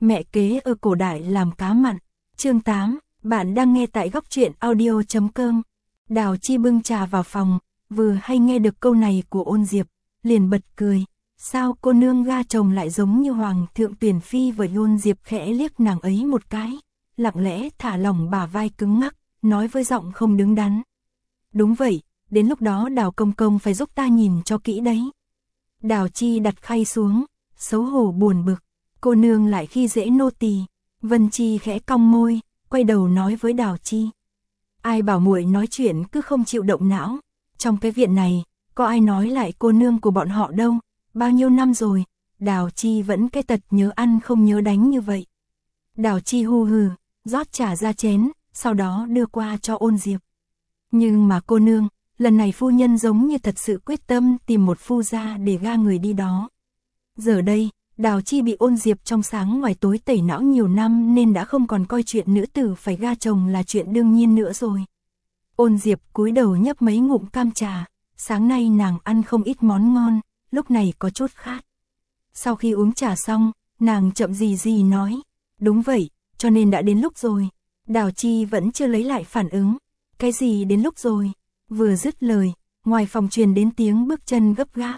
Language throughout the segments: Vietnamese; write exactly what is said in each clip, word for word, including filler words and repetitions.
Mẹ kế ở cổ đại làm cá mặn. Chương tám, bạn đang nghe tại góc truyện audio chấm com. Đào Chi bưng trà vào phòng, vừa hay nghe được câu này của Ôn Diệp, liền bật cười. Sao cô nương ga chồng lại giống như hoàng thượng tuyển phi với Ôn Diệp khẽ liếc nàng ấy một cái, lặng lẽ thả lỏng bả vai cứng ngắc, nói với giọng không đứng đắn. Đúng vậy, đến lúc đó Đào công công phải giúp ta nhìn cho kỹ đấy. Đào Chi đặt khay xuống, xấu hổ buồn bực, cô nương lại khi dễ nô tỳ. Vân Chi khẽ cong môi, quay đầu nói với Đào Chi. Ai bảo muội nói chuyện cứ không chịu động não, trong cái viện này, có ai nói lại cô nương của bọn họ đâu, bao nhiêu năm rồi, Đào Chi vẫn cái tật nhớ ăn không nhớ đánh như vậy. Đào Chi hu hừ, rót trà ra chén, sau đó đưa qua cho Ôn Diệp. Nhưng mà cô nương, lần này phu nhân giống như thật sự quyết tâm tìm một phu gia để ga người đi đó. Giờ đây, Đào Chi bị Ôn Diệp trong sáng ngoài tối tẩy não nhiều năm nên đã không còn coi chuyện nữ tử phải ga chồng là chuyện đương nhiên nữa rồi. Ôn Diệp cúi đầu nhấp mấy ngụm cam trà, sáng nay nàng ăn không ít món ngon, lúc này có chút khát. Sau khi uống trà xong, nàng chậm gì gì nói, đúng vậy, cho nên đã đến lúc rồi. Đào Chi vẫn chưa lấy lại phản ứng. Cái gì đến lúc rồi? Vừa dứt lời, ngoài phòng truyền đến tiếng bước chân gấp gáp.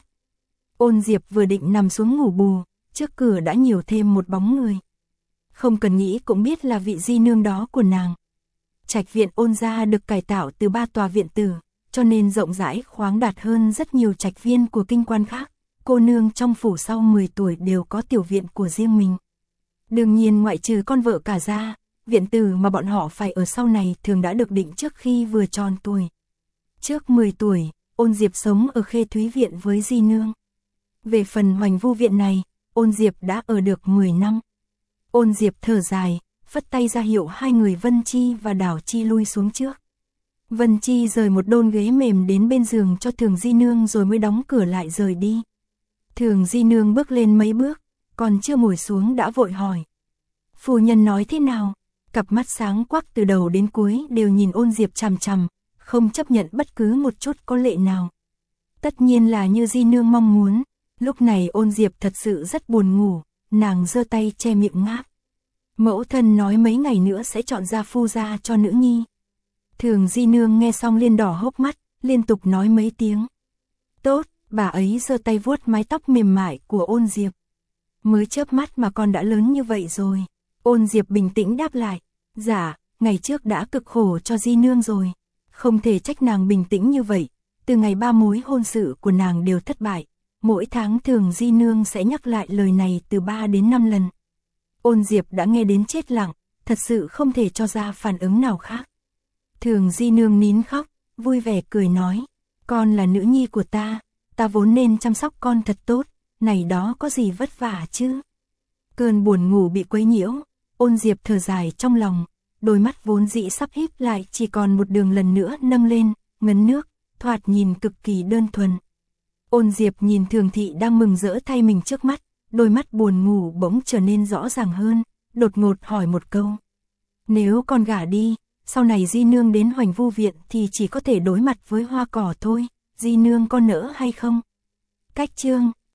Ôn Diệp vừa định nằm xuống ngủ bù, trước cửa đã nhiều thêm một bóng người. Không cần nghĩ cũng biết là vị di nương đó của nàng. Trạch viện Ôn gia được cải tạo từ ba tòa viện tử, cho nên rộng rãi khoáng đạt hơn rất nhiều trạch viên của kinh quan khác. Cô nương trong phủ sau mười tuổi đều có tiểu viện của riêng mình. Đương nhiên ngoại trừ con vợ cả ra, viện tử mà bọn họ phải ở sau này thường đã được định trước khi vừa tròn tuổi. Trước mười tuổi, Ôn Diệp sống ở Khê Thúy viện với di nương. Về phần Hoành Vu viện này, Ôn Diệp đã ở được mười năm. Ôn Diệp thở dài, phất tay ra hiệu hai người Vân Chi và Đào Chi lui xuống trước. Vân Chi rời một đôn ghế mềm đến bên giường cho Thường di nương rồi mới đóng cửa lại rời đi. Thường di nương bước lên mấy bước, còn chưa ngồi xuống đã vội hỏi. Phu nhân nói thế nào? Cặp mắt sáng quắc từ đầu đến cuối đều nhìn Ôn Diệp chằm chằm, không chấp nhận bất cứ một chút có lệ nào. Tất nhiên là như di nương mong muốn. Lúc này Ôn Diệp thật sự rất buồn ngủ, nàng giơ tay che miệng ngáp. Mẫu thân nói mấy ngày nữa sẽ chọn ra phu gia cho nữ nhi. Thường di nương nghe xong liên đỏ hốc mắt, liên tục nói mấy tiếng. Tốt, bà ấy giơ tay vuốt mái tóc mềm mại của Ôn Diệp. Mới chớp mắt mà con đã lớn như vậy rồi. Ôn Diệp bình tĩnh đáp lại. Dạ, ngày trước đã cực khổ cho di nương rồi. Không thể trách nàng bình tĩnh như vậy. Từ ngày ba mối hôn sự của nàng đều thất bại. Mỗi tháng Thường di nương sẽ nhắc lại lời này từ ba đến năm lần. Ôn Diệp đã nghe đến chết lặng, thật sự không thể cho ra phản ứng nào khác. Thường di nương nín khóc, vui vẻ cười nói. Con là nữ nhi của ta, ta vốn nên chăm sóc con thật tốt, này đó có gì vất vả chứ. Cơn buồn ngủ bị quấy nhiễu, Ôn Diệp thở dài trong lòng, đôi mắt vốn dĩ sắp híp lại chỉ còn một đường lần nữa nâng lên, ngấn nước, thoạt nhìn cực kỳ đơn thuần. Ôn Diệp nhìn Thường thị đang mừng rỡ thay mình trước mắt, đôi mắt buồn ngủ bỗng trở nên rõ ràng hơn, đột ngột hỏi một câu. Nếu con gả đi, sau này di nương đến Hoành Vu viện thì chỉ có thể đối mặt với hoa cỏ thôi, di nương con nỡ hay không? Cách chương